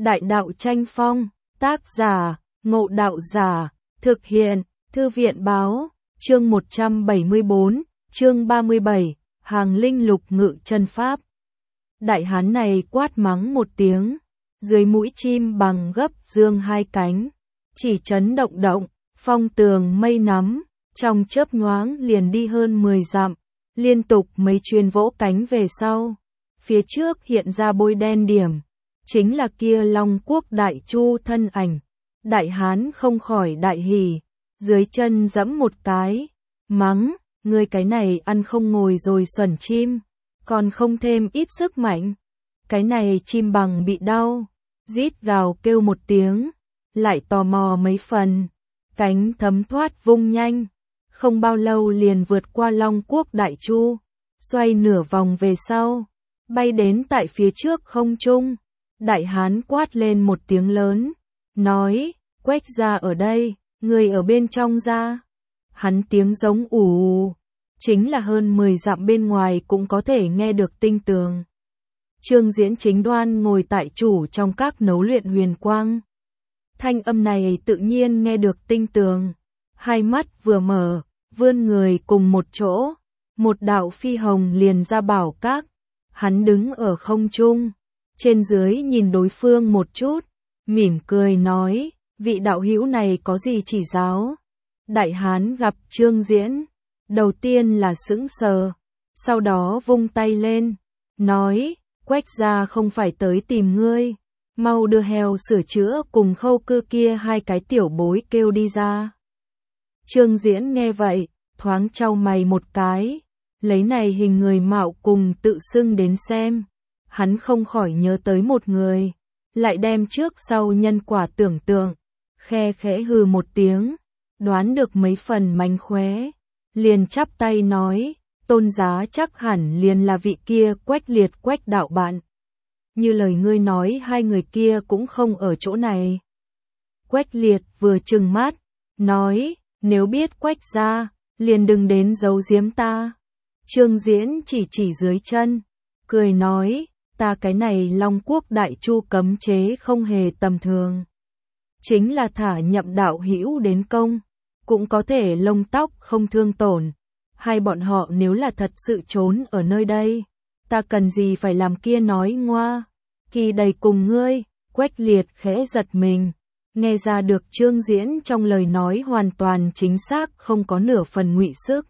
Đại đạo tranh phong, tác giả, Ngộ Đạo Giả, thực hiện, Thư viện báo, chương 174, chương 37, Hàng Linh Lục Ngự Chân Pháp. Đại hán này quát mắng một tiếng, dưới mũi chim bằng gấp dương hai cánh, chỉ chấn động động, phong tường mây nắm, trong chớp nhoáng liền đi hơn 10 dặm, liên tục mấy chuyến vỗ cánh về sau. Phía trước hiện ra bôi đen điểm, chính là kia Long Quốc Đại Chu thân ảnh. Đại hán không khỏi đại hỉ, dưới chân giẫm một cái, mắng, ngươi cái này ăn không ngồi rồi xuẩn chim, còn không thêm ít sức mạnh. Cái này chim bằng bị đau, rít gào kêu một tiếng, lại tò mò mấy phần, cánh thấm thoát vung nhanh, không bao lâu liền vượt qua Long Quốc Đại Chu, xoay nửa vòng về sau, bay đến tại phía trước không trung. Đại hán quát lên một tiếng lớn, nói, Quách gia ở đây, người ở bên trong ra. Hắn tiếng giống ù, chính là hơn 10 dặm bên ngoài cũng có thể nghe được tinh tường. Trương Diễn chính đoan ngồi tại chủ trong các nấu luyện huyền quang. Thanh âm này tự nhiên nghe được tinh tường, hai mắt vừa mở, vươn người cùng một chỗ, một đạo phi hồng liền ra bảo các. Hắn đứng ở không trung, trên dưới nhìn đối phương một chút, mỉm cười nói, vị đạo hữu này có gì chỉ giáo? Đại hán gặp Trương Diễn, đầu tiên là sững sờ, sau đó vung tay lên, nói, Quách gia không phải tới tìm ngươi, mau đưa heo sửa chữa cùng Khâu Cư kia hai cái tiểu bối kêu đi ra. Trương Diễn nghe vậy, thoáng chau mày một cái, lấy này hình người mạo cùng tự xưng đến xem, hắn không khỏi nhớ tới một người, lại đem trước sau nhân quả tưởng tượng, khe khẽ hừ một tiếng, đoán được mấy phần mánh khóe, liền chắp tay nói, tôn giá chắc hẳn liền là vị kia Quách Liệt Quách đạo bạn. Như lời ngươi nói hai người kia cũng không ở chỗ này. Quách Liệt vừa trừng mắt, nói, nếu biết Quách gia, liền đừng đến giấu giếm ta. Trương Diễn chỉ dưới chân, cười nói, ta cái này Long Quốc Đại Chu cấm chế không hề tầm thường. Chính là thả nhậm đạo hữu đến công, cũng có thể lông tóc không thương tổn. Hai bọn họ nếu là thật sự trốn ở nơi đây, ta cần gì phải làm kia nói ngoa. Kỳ đầy cùng ngươi, Quách Liệt khẽ giật mình, nghe ra được Trương Diễn trong lời nói hoàn toàn chính xác không có nửa phần ngụy sức.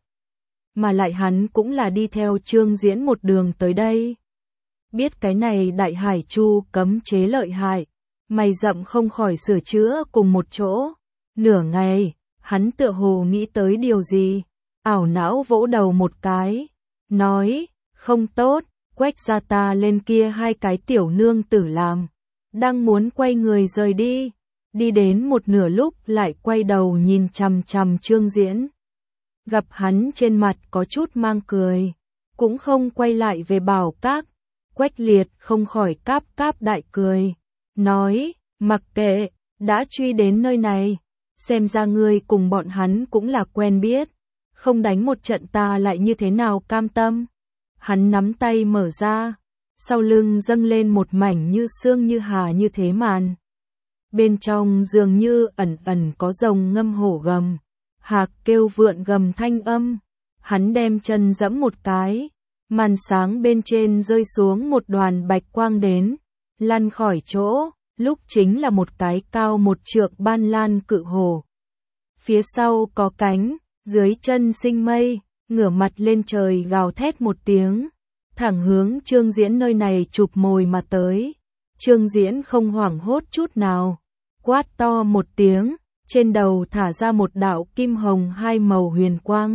Mà lại hắn cũng là đi theo Trương Diễn một đường tới đây. Biết cái này Đại Hải Chu cấm chế lợi hại, mày rậm không khỏi sửa chữa cùng một chỗ. Nửa ngày, hắn tựa hồ nghĩ tới điều gì, ảo não vỗ đầu một cái, nói, không tốt, Quách gia ta lên kia hai cái tiểu nương tử làm, đang muốn quay người rời đi, đi đến một nửa lúc lại quay đầu nhìn chằm chằm Trương Diễn. Gặp hắn trên mặt có chút mang cười, cũng không quay lại về bảo các. Quách Liệt không khỏi cáp cáp đại cười, nói, mặc kệ, đã truy đến nơi này, xem ra ngươi cùng bọn hắn cũng là quen biết, không đánh một trận ta lại như thế nào cam tâm. Hắn nắm tay mở ra, sau lưng dâng lên một mảnh như sương như hà như thế màn. Bên trong dường như ẩn ẩn có rồng ngâm hổ gầm, hạc kêu vượn gầm thanh âm. Hắn đem chân giẫm một cái, màn sáng bên trên rơi xuống một đoàn bạch quang đến, lăn khỏi chỗ, lúc chính là một cái cao một trượng ban lan cự hổ. Phía sau có cánh, dưới chân sinh mây, ngửa mặt lên trời gào thét một tiếng, thẳng hướng Trương Diễn nơi này chụp mồi mà tới. Trương Diễn không hoảng hốt chút nào, quát to một tiếng, trên đầu thả ra một đạo kim hồng hai màu huyền quang,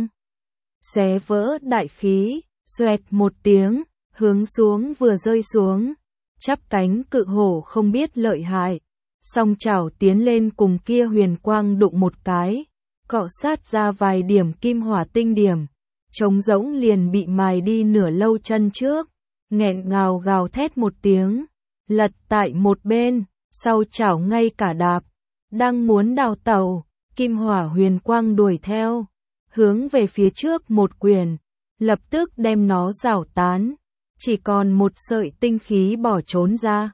xé vỡ đại khí, xoẹt một tiếng, hướng xuống vừa rơi xuống, chắp cánh cự hổ không biết lợi hại, song chảo tiến lên cùng kia huyền quang đụng một cái, cọ sát ra vài điểm kim hỏa tinh điểm, trống rỗng liền bị mài đi nửa lâu chân trước, nghẹn ngào gào thét một tiếng, lật tại một bên, sau chảo ngay cả đạp, đang muốn đào tẩu, kim hỏa huyền quang đuổi theo, hướng về phía trước một quyền, lập tức đem nó rảo tán, chỉ còn một sợi tinh khí bỏ trốn ra,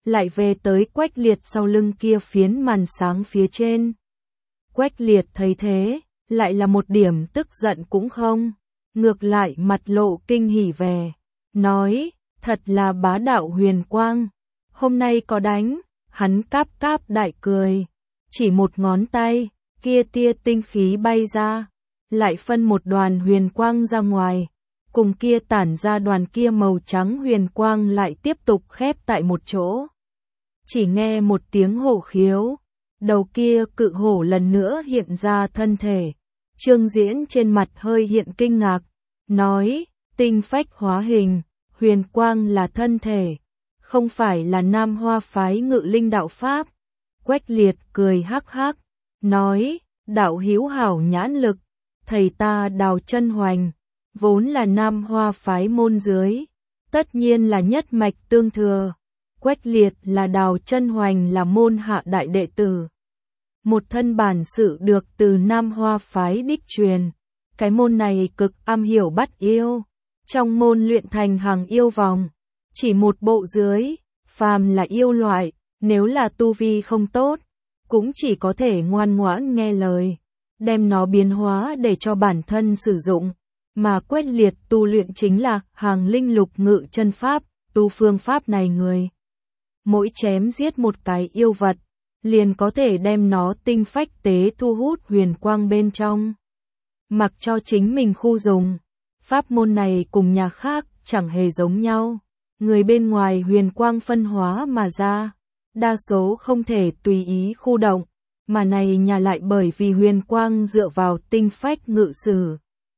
lại về tới Quách Liệt sau lưng kia phiến màn sáng phía trên. Quách Liệt thấy thế, lại là một điểm tức giận cũng không, ngược lại mặt lộ kinh hỉ về, nói, thật là bá đạo huyền quang, hôm nay có đánh, hắn cáp cáp đại cười, chỉ một ngón tay, kia tia tinh khí bay ra, lại phân một đoàn huyền quang ra ngoài, cùng kia tản ra đoàn kia màu trắng huyền quang lại tiếp tục khép tại một chỗ. Chỉ nghe một tiếng hổ khiếu, đầu kia cự hổ lần nữa hiện ra thân thể. Trương Diễn trên mặt hơi hiện kinh ngạc, nói, tinh phách hóa hình, huyền quang là thân thể, không phải là Nam Hoa phái Ngự Linh đạo pháp. Quách Liệt cười hắc hắc, nói, đạo hữu hảo nhãn lực, thầy ta Đào Chân Hoành, vốn là Nam Hoa phái môn dưới, tất nhiên là nhất mạch tương thừa. Quách Liệt là Đào Chân Hoành là môn hạ đại đệ tử. Một thân bản sự được từ Nam Hoa phái đích truyền. Cái môn này cực am hiểu bắt yêu. Trong môn luyện thành hàng yêu vòng. Chỉ một bộ dưới, phàm là yêu loại, nếu là tu vi không tốt, cũng chỉ có thể ngoan ngoãn nghe lời, đem nó biến hóa để cho bản thân sử dụng. Mà Quách Liệt tu luyện chính là hàng linh lục ngự chân pháp, tu phương pháp này người. Mỗi chém giết một cái yêu vật, liền có thể đem nó tinh phách tế thu hút huyền quang bên trong. Mặc cho chính mình khu dùng, pháp môn này cùng nhà khác chẳng hề giống nhau. Người bên ngoài huyền quang phân hóa mà ra, đa số không thể tùy ý khu động, mà này nhà lại bởi vì huyền quang dựa vào tinh phách ngự sử.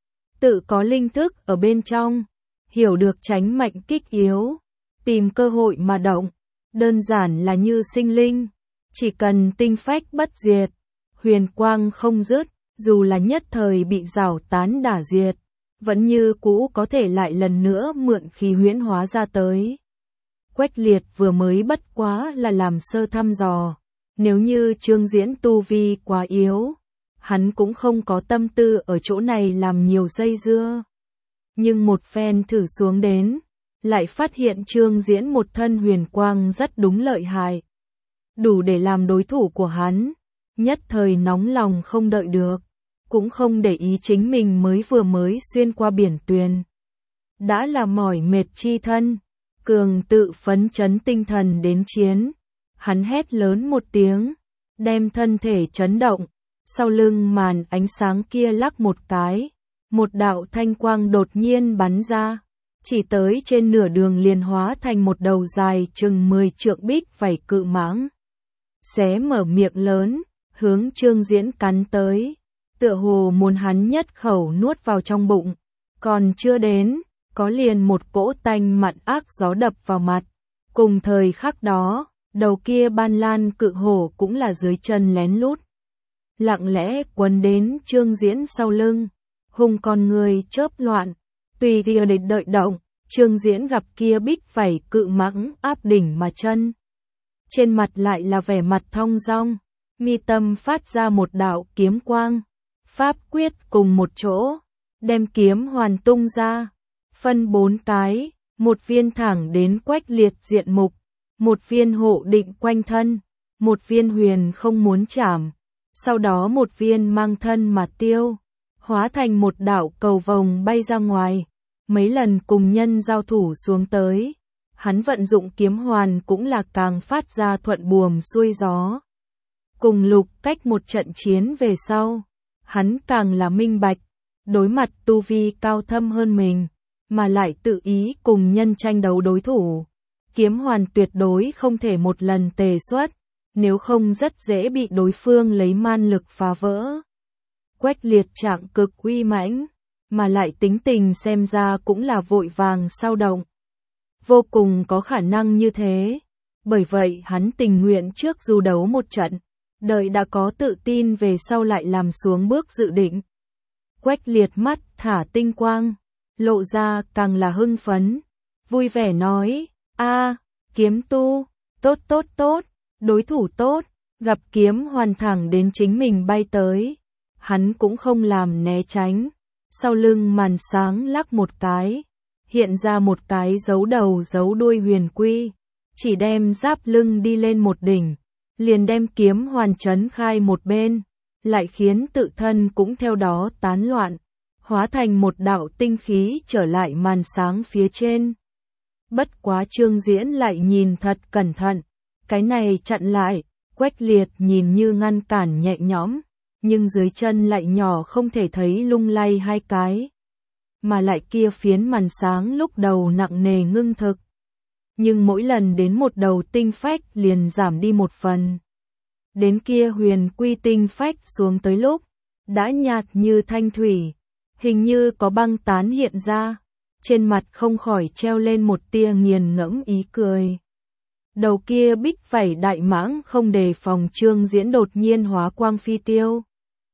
Tự có linh thức ở bên trong, hiểu được tránh mạnh kích yếu, tìm cơ hội mà động, đơn giản là như sinh linh, chỉ cần tinh phách bất diệt, huyền quang không dứt, dù là nhất thời bị rào tán đả diệt, vẫn như cũ có thể lại lần nữa mượn khí huyễn hóa ra tới. Quách Liệt vừa mới bất quá là làm sơ thăm dò, nếu như Trương Diễn tu vi quá yếu, hắn cũng không có tâm tư ở chỗ này làm nhiều dây dưa. Nhưng một phen thử xuống đến, lại phát hiện Trương Diễn một thân huyền quang rất đúng lợi hại, đủ để làm đối thủ của hắn, nhất thời nóng lòng không đợi được, cũng không để ý chính mình mới xuyên qua biển tuyền. Đã là mỏi mệt chi thân, cường tự phấn chấn tinh thần đến chiến, hắn hét lớn một tiếng, đem thân thể chấn động, sau lưng màn ánh sáng kia lắc một cái, một đạo thanh quang đột nhiên bắn ra, chỉ tới trên nửa đường liền hóa thành một đầu dài chừng 10 trượng bích vảy cự mãng. Xé mở miệng lớn, hướng Trương Diễn cắn tới, tựa hồ muốn hắn nhất khẩu nuốt vào trong bụng, còn chưa đến, có liền một cỗ tanh mặn ác gió đập vào mặt. Cùng thời khắc đó, đầu kia ban lan cự hổ cũng là dưới chân lén lút, lặng lẽ quấn đến Trương Diễn sau lưng, hung con người chớp loạn, tùy theo để đợi động, Trương Diễn gặp kia bích vảy cự mãng áp đỉnh mà chân. Trên mặt lại là vẻ mặt thong dong, mi tâm phát ra một đạo kiếm quang, pháp quyết cùng một chỗ, đem kiếm hoàn tung ra, phân 4 cái, một viên thẳng đến Quách Liệt diện mục, một viên hộ định quanh thân, một viên huyền không muốn chạm, sau đó một viên mang thân mà tiêu, hóa thành một đạo cầu vồng bay ra ngoài. Mấy lần cùng nhân giao thủ xuống tới, hắn vận dụng kiếm hoàn cũng là càng phát ra thuận buồm xuôi gió. Cùng Lục Cách một trận chiến về sau, hắn càng là minh bạch, đối mặt tu vi cao thâm hơn mình, mà lại tự ý cùng nhân tranh đấu đối thủ. Kiếm hoàn tuyệt đối không thể một lần tề xuất, nếu không rất dễ bị đối phương lấy man lực phá vỡ. Quách Liệt trạng cực uy mãnh, mà lại tính tình xem ra cũng là vội vàng sao động. Vô cùng có khả năng như thế, bởi vậy hắn tình nguyện trước dù đấu một trận, đợi đã có tự tin về sau lại làm xuống bước dự định. Quách Liệt mắt thả tinh quang, lộ ra càng là hưng phấn, vui vẻ nói, kiếm tu, tốt tốt tốt, đối thủ tốt, gặp kiếm hoàn thẳng đến chính mình bay tới, hắn cũng không làm né tránh, sau lưng màn sáng lắc một cái, hiện ra một cái dấu đầu dấu đuôi huyền quy, chỉ đem giáp lưng đi lên một đỉnh, liền đem kiếm hoàn trấn khai một bên, lại khiến tự thân cũng theo đó tán loạn, hóa thành một đạo tinh khí trở lại màn sáng phía trên. Bất quá Trương Diễn lại nhìn thật cẩn thận, cái này chặn lại, Quách Liệt nhìn như ngăn cản nhẹ nhõm, nhưng dưới chân lại nhỏ không thể thấy lung lay hai cái. Mà lại kia phiến màn sáng lúc đầu nặng nề ngưng thực. Nhưng mỗi lần đến một đầu tinh phách liền giảm đi một phần. Đến kia huyền quy tinh phách xuống tới lúc, đã nhạt như thanh thủy, hình như có băng tán hiện ra, trên mặt không khỏi treo lên một tia nghiền ngẫm ý cười. Đầu kia bích vảy đại mãng không đề phòng Trương Diễn đột nhiên hóa quang phi tiêu.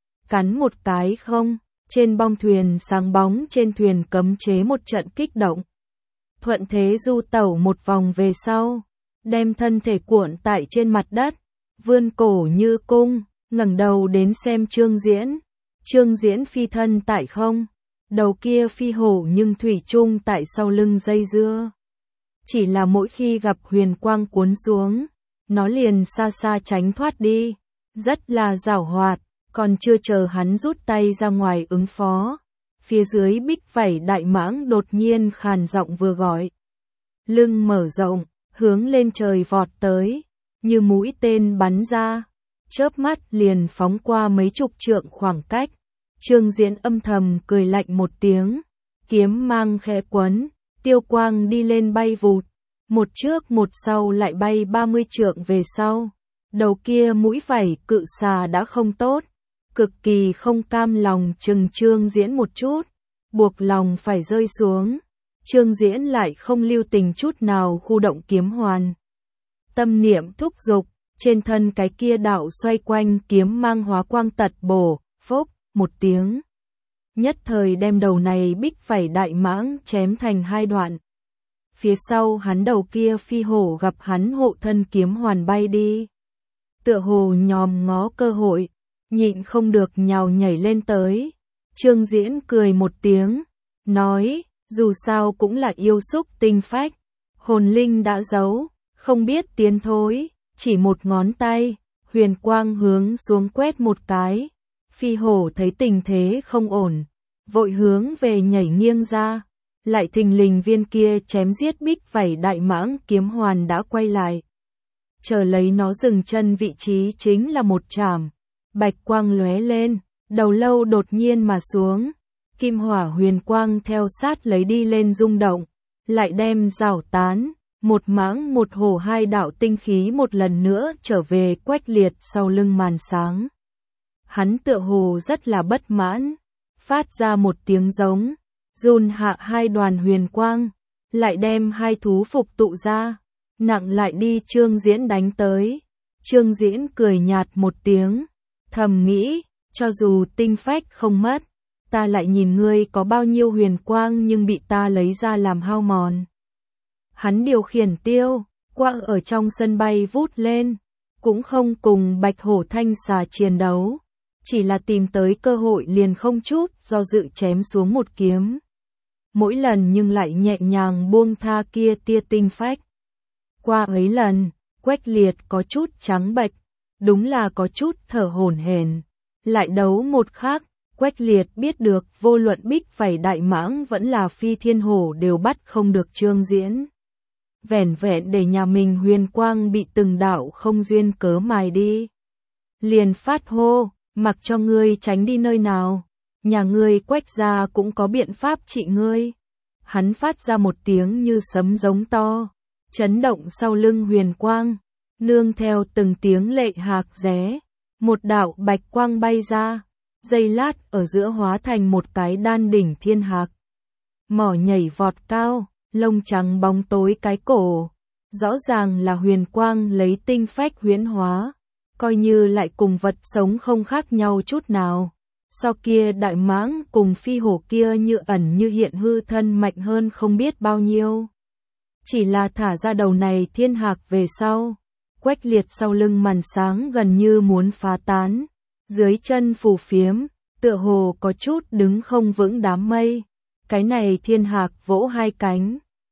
Cắn một cái không, trên bong thuyền sáng bóng trên thuyền cấm chế một trận kích động. Thuận thế du tẩu một vòng về sau, đem thân thể cuộn tại trên mặt đất, vươn cổ như cung, ngẩng đầu đến xem Trương Diễn. Trương Diễn phi thân tại không, đầu kia phi hổ nhưng thủy chung tại sau lưng dây dưa. Chỉ là mỗi khi gặp huyền quang cuốn xuống, nó liền xa xa tránh thoát đi, rất là giảo hoạt, còn chưa chờ hắn rút tay ra ngoài ứng phó. Phía dưới bích vảy đại mãng đột nhiên khàn giọng vừa gọi. Lưng mở rộng, hướng lên trời vọt tới, như mũi tên bắn ra, chớp mắt liền phóng qua mấy chục trượng khoảng cách. Trương Diễn âm thầm cười lạnh một tiếng, kiếm mang khẽ quấn, tiêu quang đi lên bay vụt, một trước một sau lại bay 30 trượng về sau. Đầu kia mũi vảy cự xà đã không tốt, cực kỳ không cam lòng chừng Trương Diễn một chút, buộc lòng phải rơi xuống. Trương Diễn lại không lưu tình chút nào khu động kiếm hoàn. Tâm niệm thúc giục, trên thân cái kia đạo xoay quanh kiếm mang hóa quang tật bổ, phốc, một tiếng. Nhất thời đem đầu này bích vảy đại mãng chém thành hai đoạn. Phía sau hắn đầu kia phi hổ gặp hắn hộ thân kiếm hoàn bay đi. Tựa hồ nhòm ngó cơ hội, nhịn không được nhào nhảy lên tới. Trương Diễn cười một tiếng, nói, dù sao cũng là yêu xúc tinh phách, hồn linh đã giấu, không biết tiến thối, chỉ một ngón tay, huyền quang hướng xuống quét một cái. Phi hổ thấy tình thế không ổn, vội hướng về nhảy nghiêng ra, lại thình lình viên kia chém giết bích vảy đại mãng kiếm hoàn đã quay lại. Chờ lấy nó dừng chân vị trí chính là một chảm, bạch quang lóe lên, đầu lâu đột nhiên mà xuống, kim hỏa huyền quang theo sát lấy đi lên rung động, lại đem rào tán, một mãng một hổ hai đạo tinh khí một lần nữa trở về Quách Liệt sau lưng màn sáng. Hắn tựa hồ rất là bất mãn, phát ra một tiếng giống, dồn hạ hai đoàn huyền quang, lại đem hai thú phục tụ ra, nặng lại đi Trương Diễn đánh tới. Trương Diễn cười nhạt một tiếng, thầm nghĩ, cho dù tinh phách không mất, ta lại nhìn ngươi có bao nhiêu huyền quang nhưng bị ta lấy ra làm hao mòn. Hắn điều khiển tiêu quang ở trong sân bay vút lên, cũng không cùng bạch hổ thanh xà chiến đấu, chỉ là tìm tới cơ hội liền không chút do dự chém xuống một kiếm. Mỗi lần nhưng lại nhẹ nhàng buông tha kia tia tinh phách. Qua ấy lần, Quách Liệt có chút trắng bệch, đúng là có chút thở hổn hển. Lại đấu một khắc, Quách Liệt biết được vô luận bích vảy đại mãng vẫn là phi thiên hổ đều bắt không được Trương Diễn. Vẻn vẹn để nhà mình huyền quang bị từng đạo không duyên cớ mài đi. Liền phát hô, mặc cho ngươi tránh đi nơi nào, nhà ngươi Quách gia cũng có biện pháp trị ngươi. Hắn phát ra một tiếng như sấm giống to, chấn động sau lưng huyền quang, nương theo từng tiếng lệ hạc ré, một đạo bạch quang bay ra, giây lát ở giữa hóa thành một cái đan đỉnh thiên hạc. Mỏ nhảy vọt cao, lông trắng bóng tối cái cổ, rõ ràng là huyền quang lấy tinh phách huyễn hóa, coi như lại cùng vật sống không khác nhau chút nào. Sau kia đại mãng cùng phi hổ kia như ẩn như hiện hư thân mạnh hơn không biết bao nhiêu. Chỉ là thả ra đầu này thiên hạc về sau, Quách Liệt sau lưng màn sáng gần như muốn phá tán, dưới chân phù phiếm, tựa hồ có chút đứng không vững đám mây. Cái này thiên hạc vỗ hai cánh,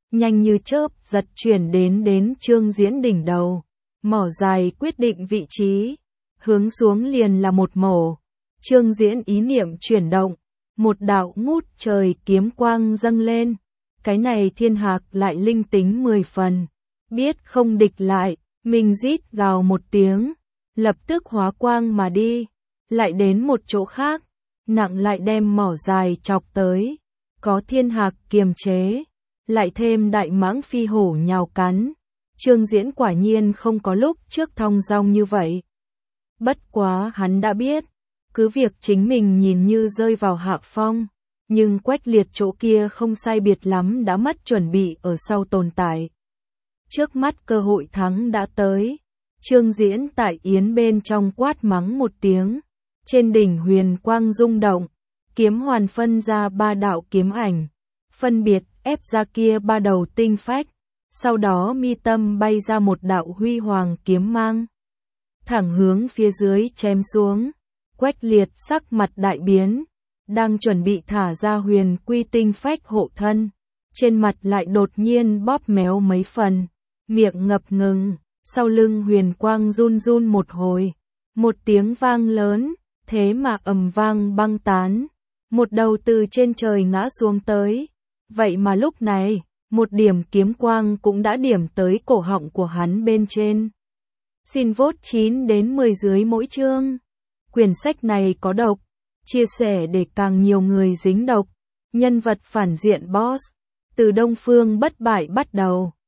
nhanh như chớp giật chuyển đến Trương Diễn đỉnh đầu. Mỏ dài quyết định vị trí, hướng xuống liền là một mổ. Trương Diễn ý niệm chuyển động, một đạo ngút trời kiếm quang dâng lên. Cái này Thiên Hạc lại linh tính 10 phần, biết không địch lại, mình rít gào một tiếng, lập tức hóa quang mà đi, lại đến một chỗ khác, nặng lại đem mỏ dài chọc tới, có Thiên Hạc kiềm chế, lại thêm đại mãng phi hổ nhào cắn. Trương Diễn quả nhiên không có lúc trước thong dong như vậy. Bất quá hắn đã biết, cứ việc chính mình nhìn như rơi vào hạ phong, nhưng Quách Liệt chỗ kia không sai biệt lắm đã mất chuẩn bị ở sau tồn tại. Trước mắt cơ hội thắng đã tới, Trương Diễn tại yến bên trong quát mắng một tiếng, trên đỉnh huyền quang rung động, kiếm hoàn phân ra 3 đạo kiếm ảnh, phân biệt ép ra kia 3 đầu tinh phách, sau đó mi tâm bay ra một đạo huy hoàng kiếm mang, thẳng hướng phía dưới chém xuống. Quách Liệt sắc mặt đại biến, đang chuẩn bị thả ra huyền quy tinh phách hộ thân, trên mặt lại đột nhiên bóp méo mấy phần, miệng ngập ngừng, sau lưng huyền quang run run một hồi, một tiếng vang lớn, thế mà ầm vang băng tán, một đầu từ trên trời ngã xuống tới. Vậy mà lúc này, một điểm kiếm quang cũng đã điểm tới cổ họng của hắn bên trên. Xin vote 9 đến 10 dưới mỗi chương. Quyển sách này có độc, chia sẻ để càng nhiều người dính độc. Nhân vật phản diện boss, từ Đông Phương bất bại bắt đầu.